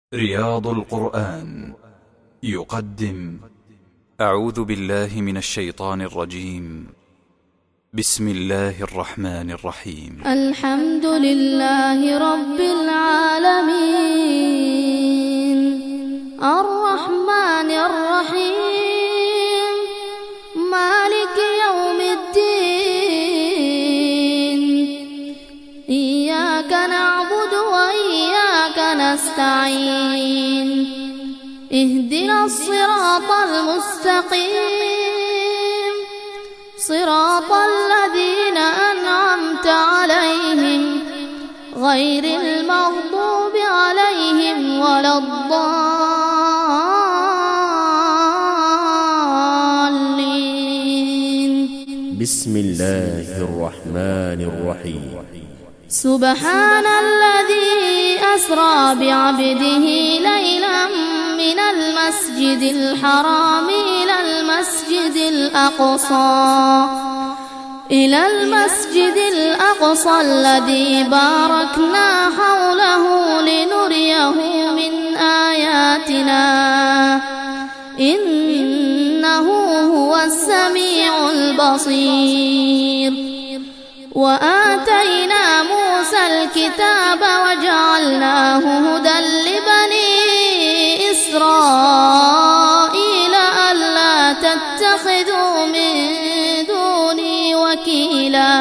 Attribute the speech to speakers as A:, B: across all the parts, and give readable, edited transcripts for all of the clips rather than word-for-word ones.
A: رياض القرآن يقدم أعوذ بالله من الشيطان الرجيم. بسم الله الرحمن الرحيم.
B: الحمد لله رب العالمين الرحمن الرحيم مالك يوم الدين إياك نعبد وإياك نستعين اهدنا الصراط المستقيم صراط الذين أنعمت عليهم غير المغضوب عليهم ولا الضالين.
C: بسم الله الرحمن الرحيم.
B: سبحان الذي أسرى بعبده ليلا من المسجد الحرام إلى المسجد الأقصى الذي باركنا حوله لنريه من آياتنا إنه هو السميع البصير. وآتينا موسى الكتاب وجعلناه هدى لبني إسرائيل ألا تتخذوا من دوني وكيلا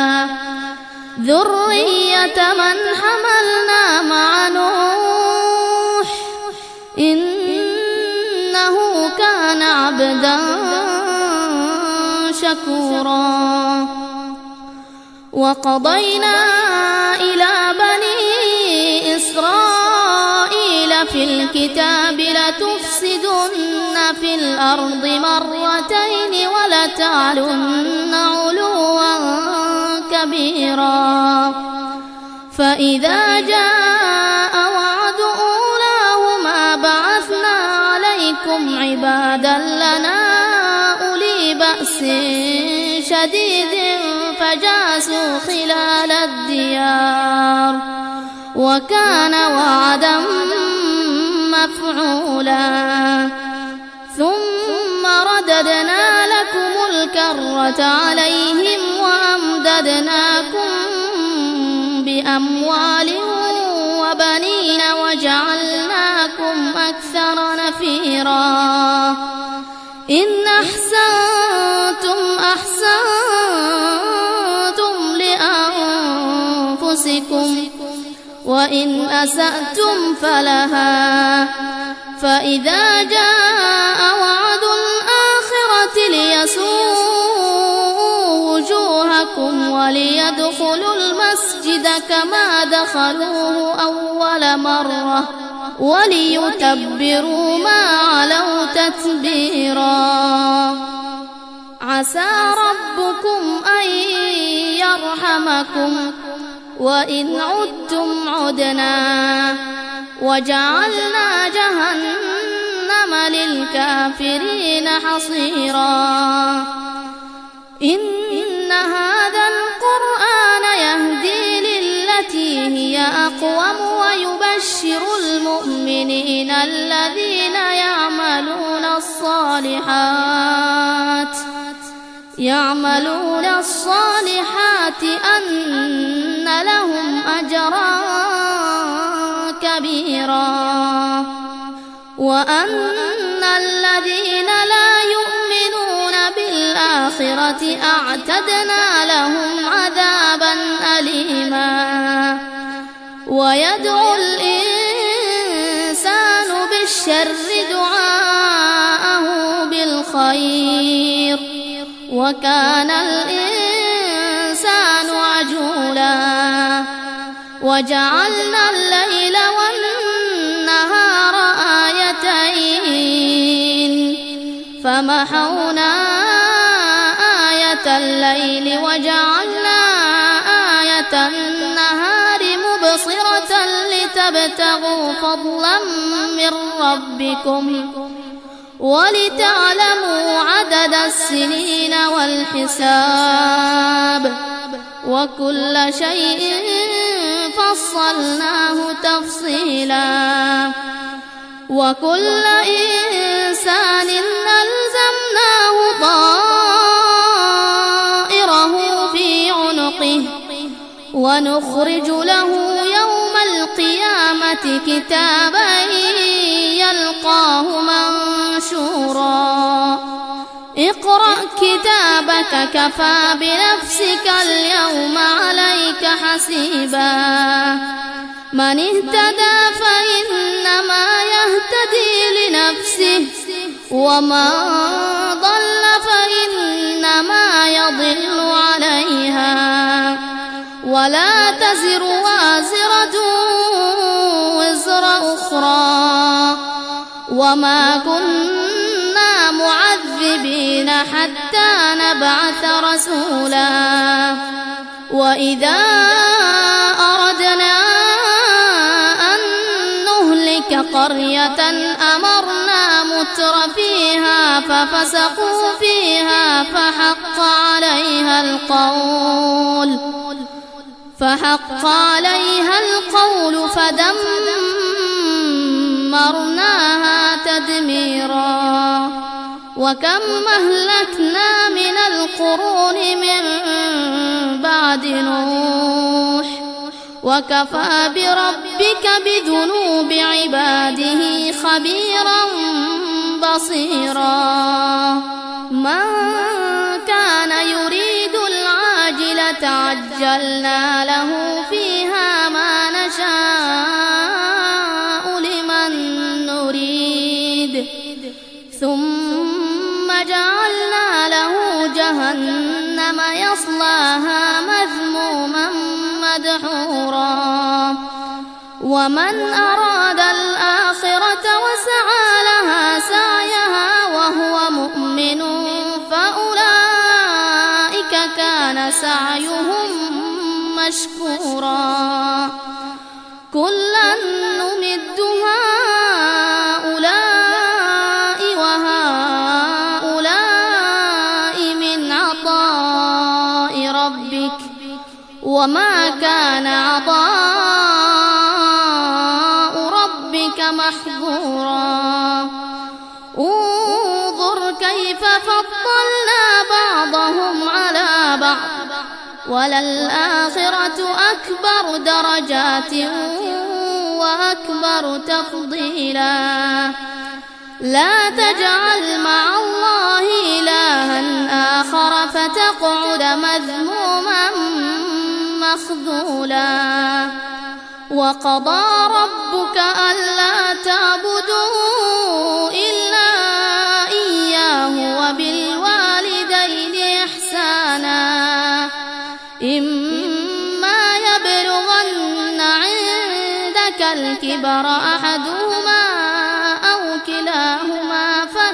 B: ذرية من حملنا مع نوح إنه كان عبدا شكورا. وقضينا إلى بني إسرائيل في الكتاب لتفسدن في الأرض مرتين ولتعلن علوا كبيرا. فإذا جاء وعد أولاهما بعثنا عليكم عبادا لنا أولي بأس شديد فجاسوا خلال الديار وكان وعدا مفعولا. ثم رددنا لكم الكرة عليهم وأمددناكم بأموال وبنين وجعلناكم أكثر نفيرا. إن أحسنتم أحسنتم لأنفسكم وإن أسأتم فلها. فإذا جاء وعد الآخرة ليسوءوا وجوهكم وليدخلوا المسجد كما دخلوه أول مرة وليتبروا ما علوا تتبيرا. عسى ربكم أن يرحمكم وإن عدتم عدنا وجعلنا جهنم للكافرين حصيرا. إن هذا القرآن يهدي للتي هي أقوم ويبشر المؤمنين الذين يعملون الصالحات أن لهم أجرا كبيرا وأن الذين لا يؤمنون بالآخرة أعتدنا لهم عذابا أليما. ويدعو الإنسان بالشر دعاءه بالخير وكان الإنسان عجولا. وجعلنا الليل والنهار آيتين فمحونا آية الليل وجعلنا آية النهار مبصرة لتبتغوا فضلا من ربكم ولتعلموا عدد السنين والحساب وكل شيء فصلناه تفصيلا وكل إنسان ألزمناه طائره في عنقه ونخرج له يوم القيامة كتابا يلقاه منشورا اقرأ كتابك كفى بنفسك اليوم عليك حسيبا من اهتدى فإنما يهتدي لنفسه ومن ضل فإنما يضل عليها ولا تزر وازرة وزر أخرى وما كنا معذبين حتى نبعث رسولا وإذا أردنا أن نهلك قرية أمرنا متر فيها ففسقوا فيها فحق عليها القول فدمرناها تدميرا وكم أهلكنا من القرون من بعد نوح وكفى بربك بذنوب عباده خبيرا بصيرا من كان يريد العاجلة عجلنا له فيها ما نشاء لمن نريد ثم جعلنا له جهنم يصلاها مذموما مدحورا ومن أراد الآخرة وسعى لها سعيها وهو مؤمن فأولئك كان سعيهم مشكورا كلا نمد هؤلاء وهؤلاء من عطاء ربك وما كان عطاء ربك محظورا انظر كيف فضلنا بعضهم على بعض وللآخرة أكبر درجات وأكبر تفضيلا لا تجعل مع الله إلها آخر فتقعد مذموما مخذولا وقضى ربك ألا تعبدوا إلا إياه وبالوالدين إحسانا إما يبلغن عندك الكبر أحدهما أو كلاهما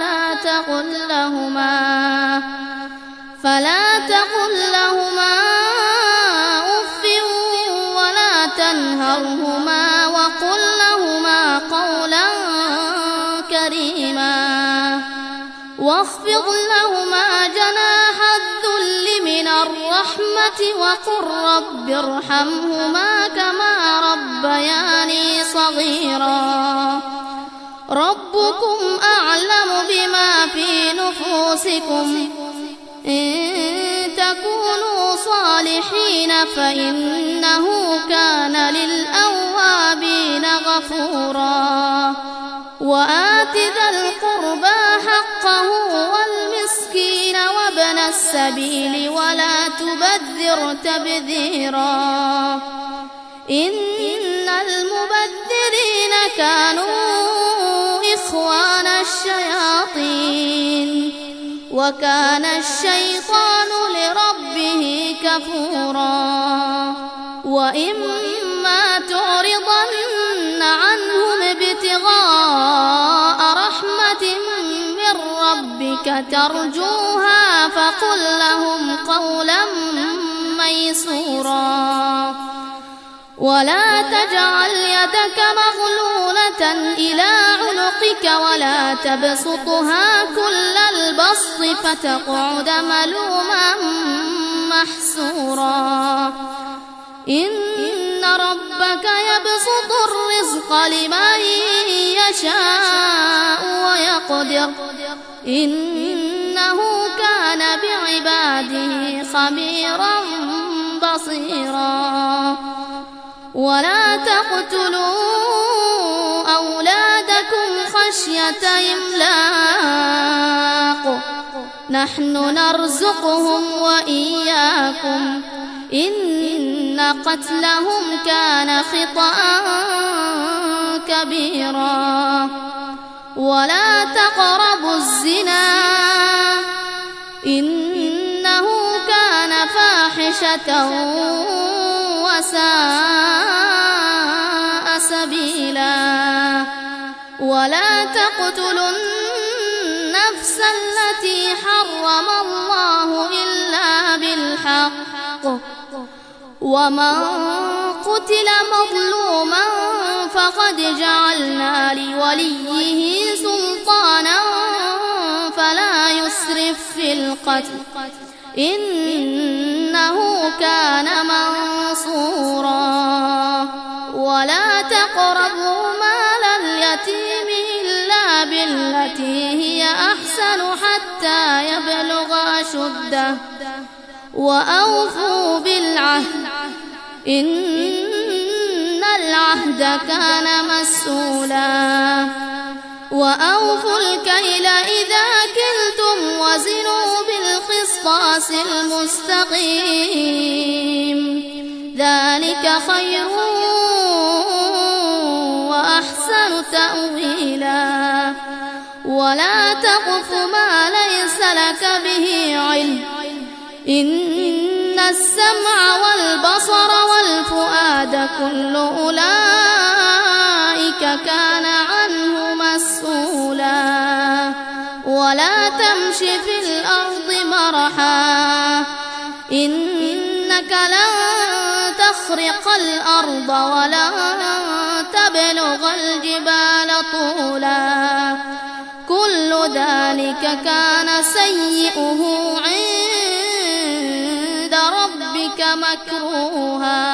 B: فلا تقل لهما أف ولا تنهرهما وقل لهما قولا كريما واخفض لهما جناح الذل من الرحمة وقل رب ارحمهما كما ربياني صغيرا ربكم أعلم بما في نفوسكم إن تكونوا صالحين فإنه كان للأوابين غفورا وآت ذا القربى حقه والمسكين وابن السبيل ولا تبذر تبذيرا إن المبذرين كانوا إخوان الشياطين وكان الشيطان لربه كفورا وإما تعرضن عنهم ابتغاء رحمة من ربك ترجوها فقل لهم قولا ميسورا ولا تجعل يدك مغلولة إلى عنقك ولا تبسطها كل البسط فتقعد ملوما محسورا إن ربك يبسط الرزق لمن يشاء ويقدر إنه كان بعباده خبيرا بصيرا ولا تقتلوا أولادكم خشية إملاق نحن نرزقهم وإياكم إن قتلهم كان خطأ كبيرا ولا تقربوا الزنا إنه كان فاحشة وساء سبيلا ولا تقتلوا النفس التي حرم الله إلا بالحق ومن قتل مظلوما فقد جعلنا لوليه سلطانا فلا يسرف في القتل إنه كان منصورا ولا تقربوا مال اليتيم إلا بالتي هي أحسن حتى يبلغ أشده وأوفوا بالعهد إن العهد كان مسؤولا وأوفوا الكيل إذا كلتم وزنوا بالقسطاس المستقيم ذلك خير وأحسن تأويلا ولا تقف ما ليس لك به علم إن السمع والبصر والفؤاد كل أولئك كان عنه مسؤولا ولا تمش في الأرض مرحا إنك لن تخرق الأرض ولن تبلغ الجبال طولا كل ذلك كان سيئه عند ربك مكروها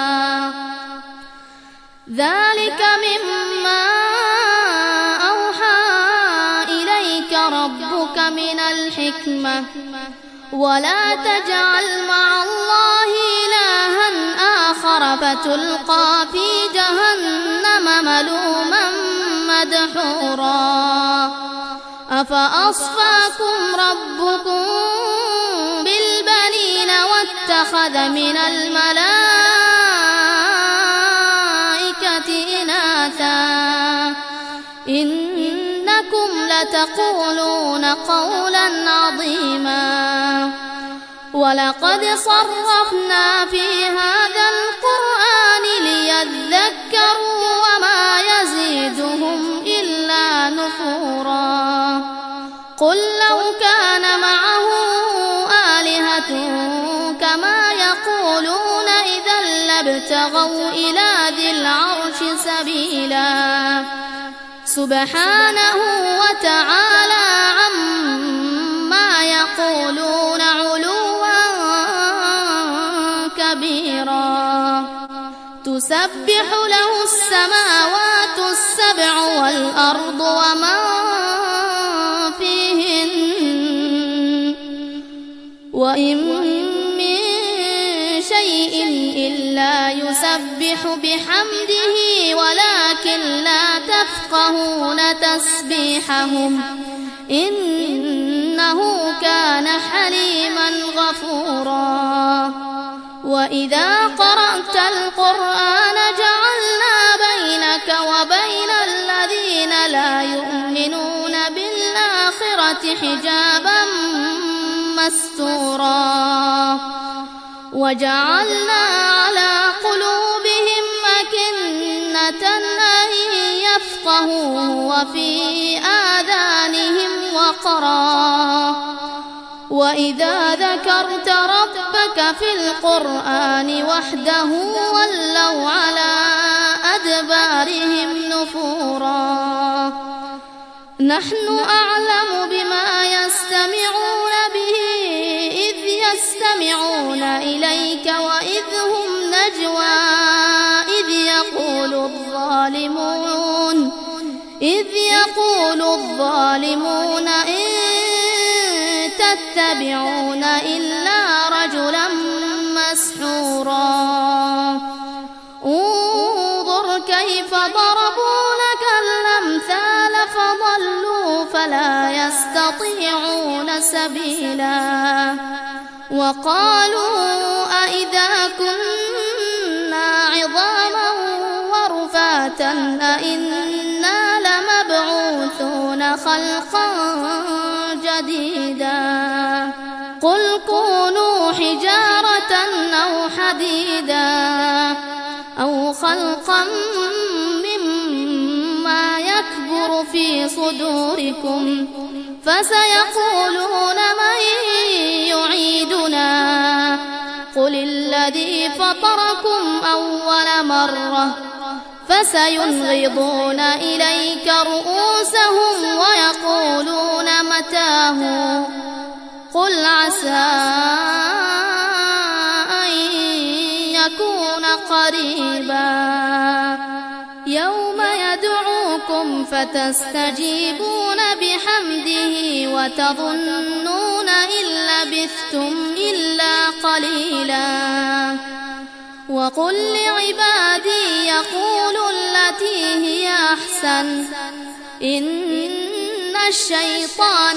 B: ذلك مما أوحى إليك ربك من الحكمة ولا تجعل مع الله إلها آخر فتلقى في جهنم ملوما مدحورا أفأصفاكم ربكم بالبنين واتخذ من الملائكة إناثا إنكم لتقولون قولا عظيما ولقد صرفنا في هذا القرآن ليذكروا وما يزيدهم إلا نفورا قل لو كان معه آلهة كما يقولون إذا لابتغوا إلى ذي العرش سبيلا سبحانه وتعالى عما يقولون علوا كبيرا تسبح له السماوات السبع والأرض ومن فيهن وإن من شيء إلا يسبح بحمده ولكن لا تفقهون تسبيحهم إنه كان حليما غفورا وإذا قرأت القرآن جعلنا بينك وبين الذين لا يؤمنون بالآخرة حجابا مستورا وجعلنا على قلوبهم أكنة أن يفقهوه وفي آذانهم وقرا وإذا ذكرت ربك في القرآن وحده ولوا على أدبارهم نفورا نحن أعلم بما يستمعون به إذ يستمعون إليك وإذ هم نجوى إذ يقول الظالمون إذ يقول الظالمون إن تتبعون إلا رجلا مسحورا انظر كيف ضربوا لك الأمثال فضلوا فلا يستطيعون سبيلا وقالوا أئذا كنا عظاما ورفاتا أئنا لمبعوثون خلقا جديدا قل كونوا حجارة أو حديدا أو خلقا مما يكبر في صدوركم فسيقولون من يعيدنا قل الذي فطركم أول مرة فسينغضون إليك رؤوسهم ويقولون متاه قل عسى أن يكون قريبا يوم يدعوكم فتستجيبون بحمده وتظنون إن لبثتم إلا قليلا وقل لعبادي يقولوا التي هي أحسن إن الشيطان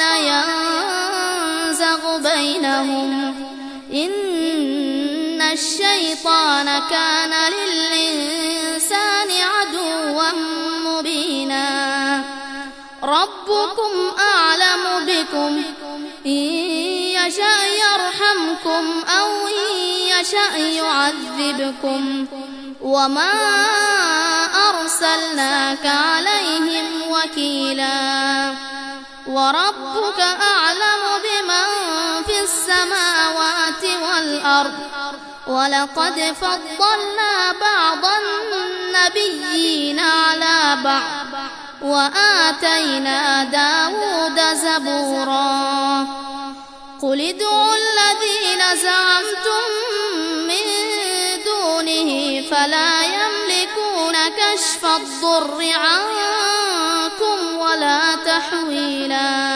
B: ينزغ بينهم إن الشيطان كان للإنسان عدوا مبينا ربكم أعلم بكم إن يشاء يرحمكم أو إن يشاء يعذبكم وما أرسلناك عليهم وكيلا وربك أعلم بمن في السماوات والأرض ولقد فضلنا بعض النبيين على بعض وآتينا داود زبورا قل ادعوا الذين زعمتم من دونه فلا يملكون كشف الضر عنكم ولا تحويلا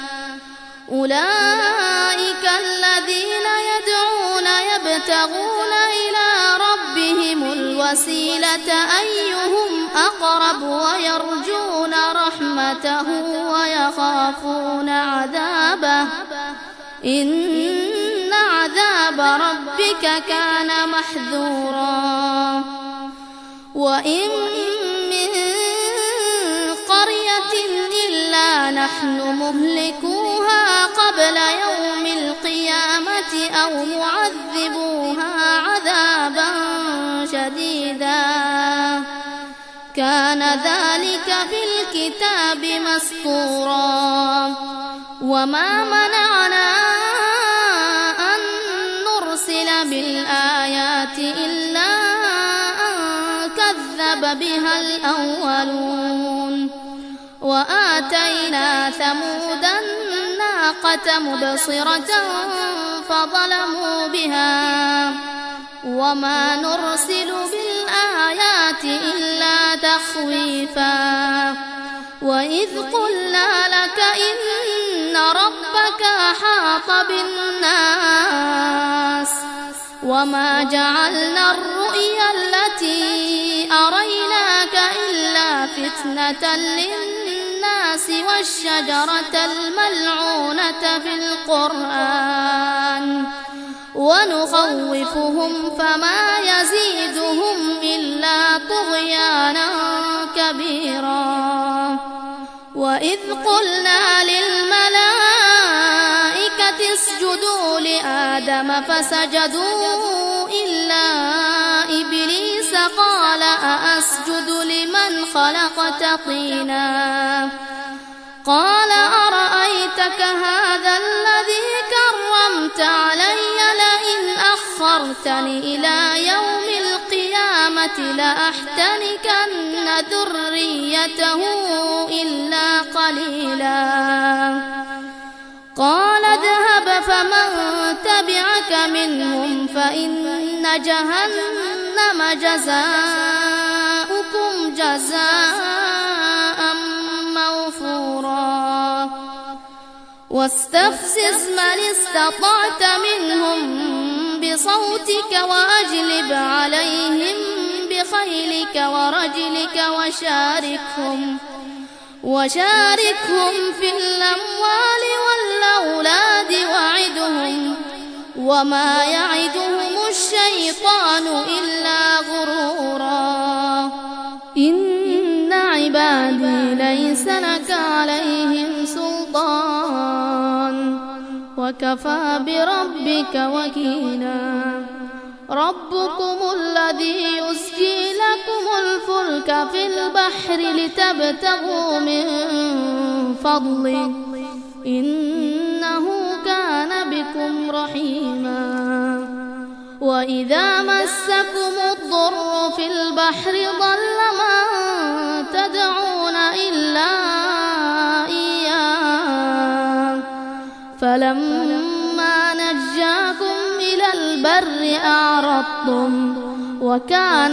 B: أولئك الذين يدعون يبتغون إلى ربهم الوسيلة أيهم أقرب ويرجون رحمته ويخافون عذابه إن عذاب ربك كان محذورا وإن من قرية إلا نحن مهلكوها قبل يوم القيامة أو معذبوها عذابا شديدا كان ذلك في الكتاب مسطورا وما منعنا أن نرسل بالآيات إلا أن كذب بها الأولون وآتينا ثمود الناقة مبصرة فظلموا بها وما نرسل بالآيات إلا تخويفا وإذ قلنا لك إن ربك أحاط بالناس وما جعلنا الرؤيا التي أريناك إلا فتنة للناس والشجرة الملعونة في القرآن ونخوفهم فما يزيدهم إلا طغيانا كبيرا وإذ قلنا للملائكة اسجدوا لآدم فسجدوا إلا إبليس قال أأسجد لمن خلقت طينا قال أرأيتك هذا الذي كرمت علي لئن أخرتني إلى يوم القيامة لأحتنكن ذريته إلا قليلا قال اذهب فمن تبعك منهم فإن جهنم جزاؤكم جزاء واستفزز من استطعت منهم بصوتك وأجلب عليهم بخيلك ورجلك وشاركهم في الأموال والأولاد وعدهم وما يعدهم الشيطان إلا غرورا إن عبادي ليس لك عليهم سلطان وكفى بربك وكيلا ربكم الذي يسجي لكم الفلك في البحر لتبتغوا من فضله إنه كان بكم رحيما وإذا مسكم الضر في البحر ضل من تدعون إلا إياه فلما نجاكم إلى البر أعرضتم وكان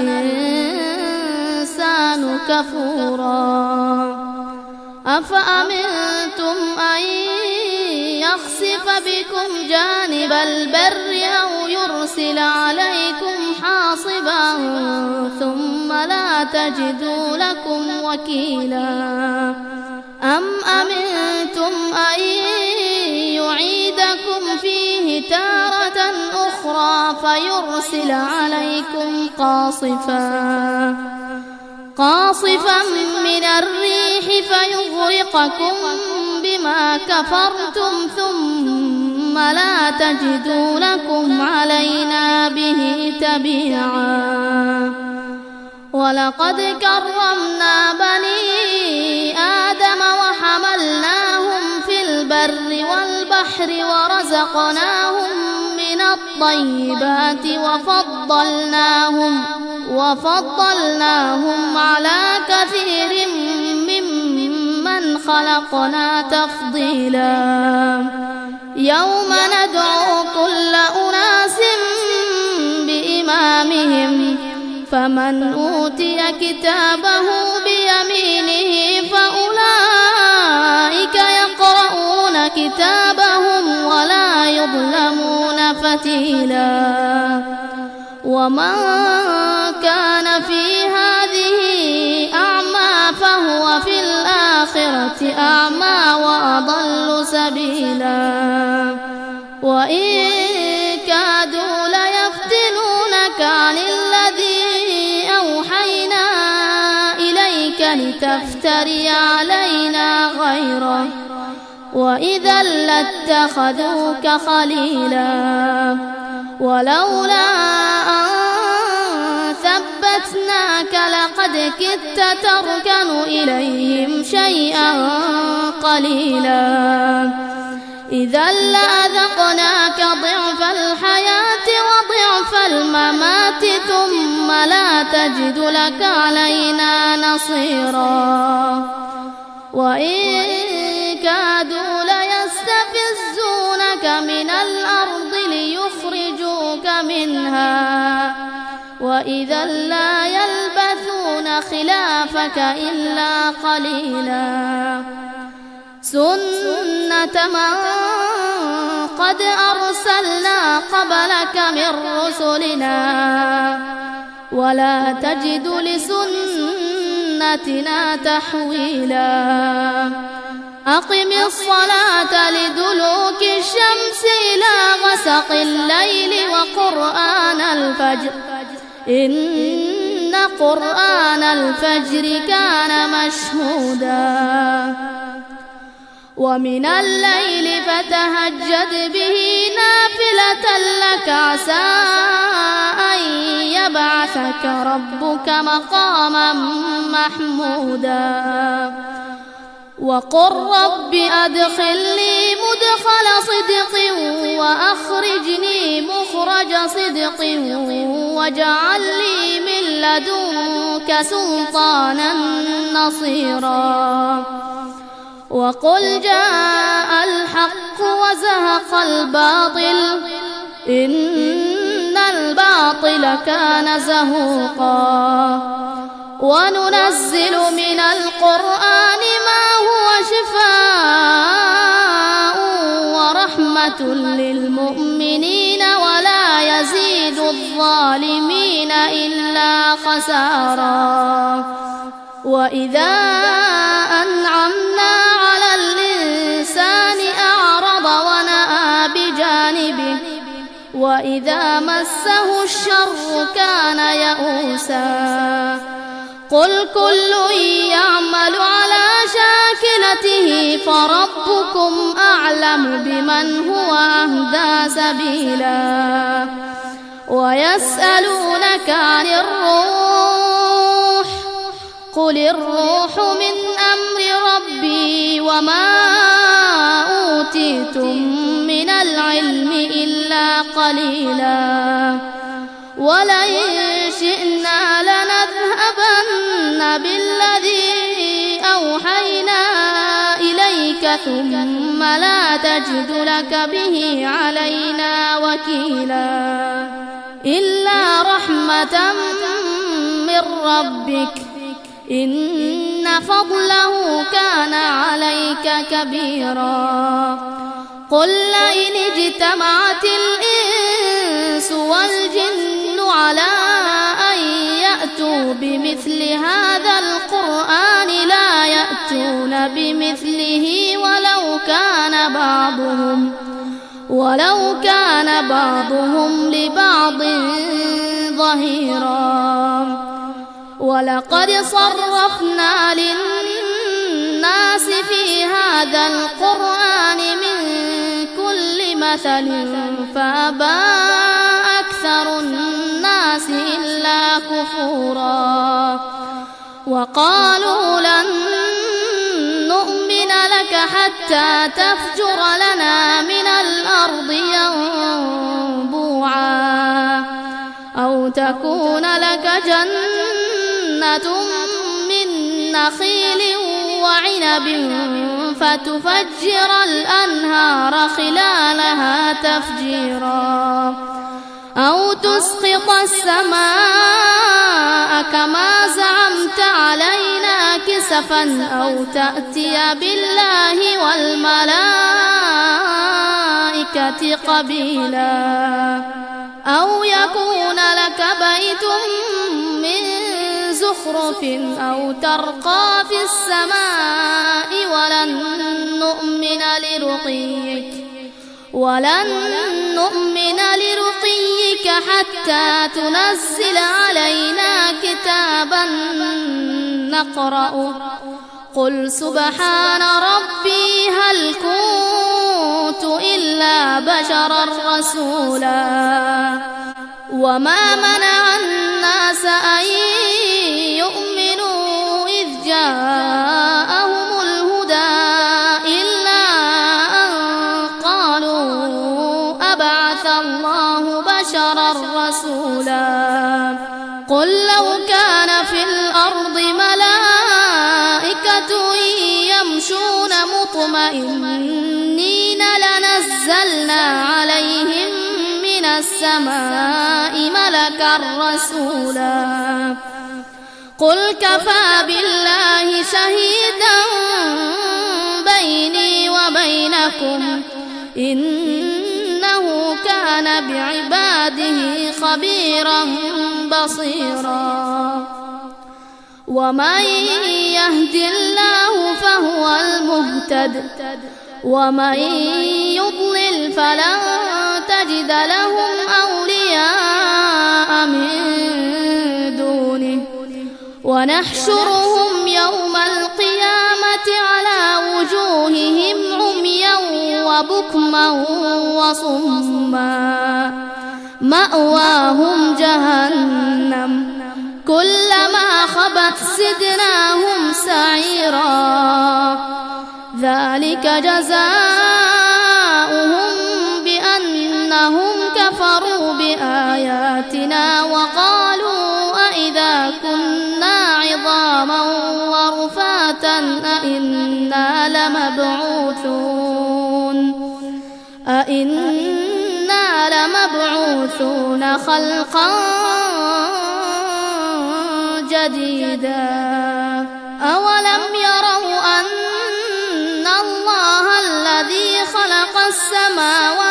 B: الإنسان كفورا أفأمنتم أن يخسف بكم جانب البر أو يرسل عليكم حاصبا ثم لا تجدوا لكم وكيلا أم أمنتم أن يعيدكم فيه تارة أخرى فيرسل عليكم قاصفا من الريح فيغرقكم بما كفرتم ثم لا تجدوا لكم علينا به تبيعا ولقد كرمنا بني آدم وحملناهم في البر والبحر ورزقناهم من الطيبات وفضلناهم على كثير ممن خلقنا تفضيلا يوم ندعو كل أناس بإمامهم فمن أوتي كتابه بيمينه فأولئك يقرؤون كتابهم ولا يظلمون فتيلا ومن كان في هذه أعمى فهو في الآخرة أعمى وأضل سبيلا وإن كادوا ليفتنونك عن الذي أوحينا إليك لتفتري علينا غيره وإذا لاتخذوك خليلا ولولا أن ثبتناك لقد كدت تركن إليهم شيئا قليلا إذا لأذقناك ضعف الحياة وضعف الممات ثم لا تجد لك علينا نصيرا وإن كادوا ليستفزونك من الأرض ليخرجوك منها وإذا لا يلبثون خلافك إلا قليلا سنة من قد أرسلنا قبلك من رسلنا ولا تجد لسنتنا تحويلا أقم الصلاة لدلوك الشمس إلى غسق الليل وقرآن الفجر إن قرآن الفجر كان مشهودا ومن الليل فتهجد به نافلة لك عسى أن يبعثك ربك مقاما محمودا وقل رب أدخلني مدخل صدق وأخرجني مخرج صدق واجعل لي من لدنك سلطانا نصيرا وقل جاء الحق وزهق الباطل إن الباطل كان زهوقا وننزل من القرآن ما هو شفاء ورحمة للمؤمنين ولا يزيد الظالمين إلا خسارا. وإذا أنعمنا على الإنسان أعرض ونأى بجانبه وإذا مسه الشر كان يئوسا. قل كل يعمل على شاكلته فربكم أعلم بمن هو أهدى سبيلا. ويسألونك عن الروح قل الروح من أمر ربي وما أوتيتم من العلم إلا قليلا. ولئن شئنا لنذهبن بالذي أوحينا إليك ثم لا تجد لك به علينا وكيلا. إلا رحمة من ربك إن فضله كان عليك كبيرا. قل لئن اجتمعت الإنس والجن على أن يأتوا بمثل هذا القرآن لا يأتون بمثله ولو كان بعضهم لبعض ظهيرا. ولقد صرفنا للناس في هذا القرآن من كل مثل فأبى أكثر الناس إلا كفورا. وقالوا لن نؤمن لك حتى تفجر لنا من الأرض ينبوعا أو تكون لك جنة من نخيل وعنب فتفجر الأنهار خلالها تفجيرا أو تسقط السماء كما زعمت علينا كسفا أو تأتي بالله والملائكة قبيلا أو يكون لك بيت من زخرف أو ترقى في السماء ولن نؤمن لرقيك حتى تنزل علينا كتابا نقرأه قل سبحان ربي هل كنت إلا بشرا رسولا. وما منع الناس أن يؤمنوا إذ جاءهم الهدى إلا أن قالوا أبعث الله بشرا رسولا. قل لو كان في الأرض ملائكة يمشون مطمئنين لنزلنا عليهم من السماء ملكا رسولا. قل كفى بالله شهيدا بيني وبينكم إنه كان بعباده خبيرا بصيرا. ومن يهد الله فهو المهتد ومن يضلل فلن تجد لهم أولياء من دونه. ونحشرهم يوم القيامة على وجوههم عميا وبكما وصما مأواهم جهنم كلما خبت زدناهم سعيرا. ذلك جزاؤهم بأنهم كفروا بآياتنا وقالوا أئذا كنا عظاما ورفاتا أئنا لمبعوثون خلقا جديدا. أولم يروا أن الله الذي خلق السماوات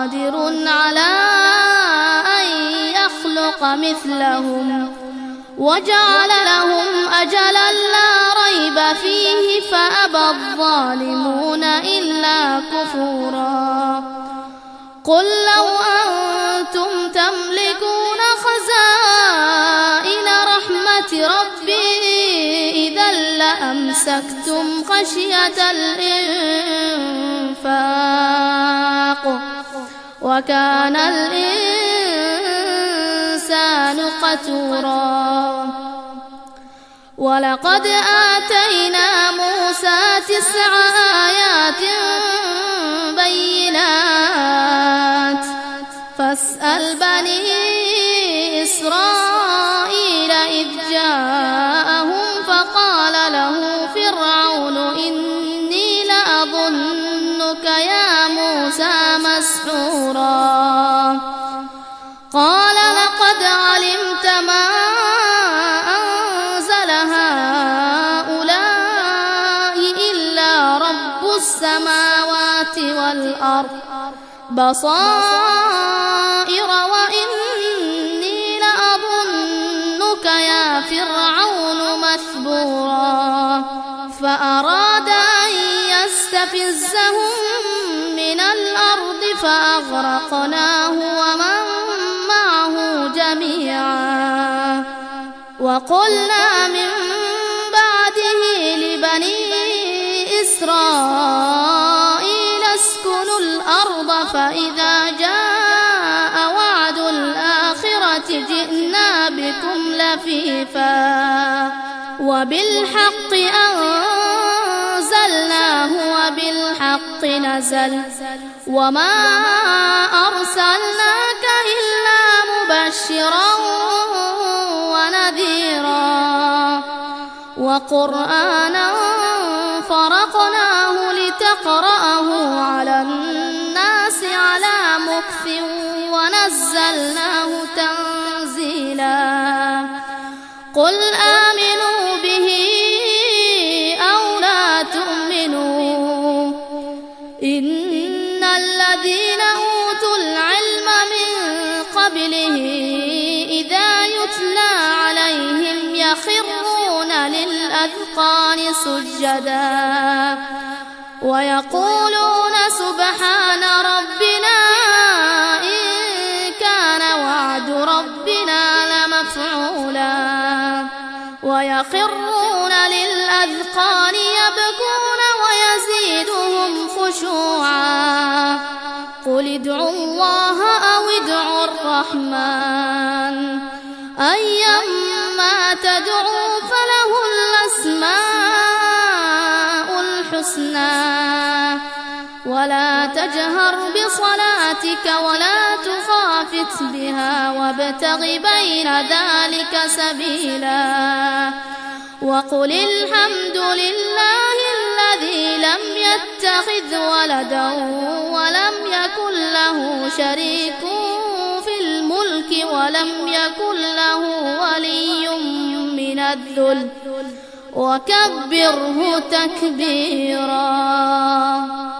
B: قادر على أن يخلق مثلهم وجعل لهم أجلا لا ريب فيه فأبى الظالمون إلا كفورا قل لو أنتم تملكون خزائن رحمة ربي إذا لأمسكتم خشية الإنفاق وكان الإنسان قتورا ولقد آتينا موسى 9 آيات بينات فاسأل بني إسرائيل إذ جاءهم فقال له فرعون إني لأظنك يا موسى مسحورا قال لقد علمت ما أنزل هؤلاء إلا رب السماوات والأرض بصائر وإني لأظنك يا فرعون مثبورا فأراد أن يستفزهم من الأرض فأغرقناه ومن معه جميعا وقلنا من بعده لبني إسرائيل اسكنوا الأرض فإذا جاء وعد الآخرة جئنا بكم لفيفا وبالحق أنزلناه وبالحق نزل وما أرسلناك إلا مبشرا ونذيرا وقرآنا فرقناه لتقرأه على الناس على مكث ونزلناه تنزيلا قل آمنوا به أو لا تؤمنوا إن الذين أوتوا العلم من قبله إذا يتلى عليهم يخرون للأذقان سجدا ويقولون سبحان ربنا إن كان وعد ربنا لمفعولا ويخرون للأذقان يبكون ويزيدهم خشوعا قل ادعوا الله أو ادعوا الرحمن أيما تدعوا فله الأسماء الحسنى ولا تجهر بصلاتك ولا تخافت بها وابتغ بين ذلك سبيلا وقل الحمد لله الذي لم يتخذ ولدا ولم يكن له شريك في الملك ولم يكن له ولي من الذل وكبره تكبيرا.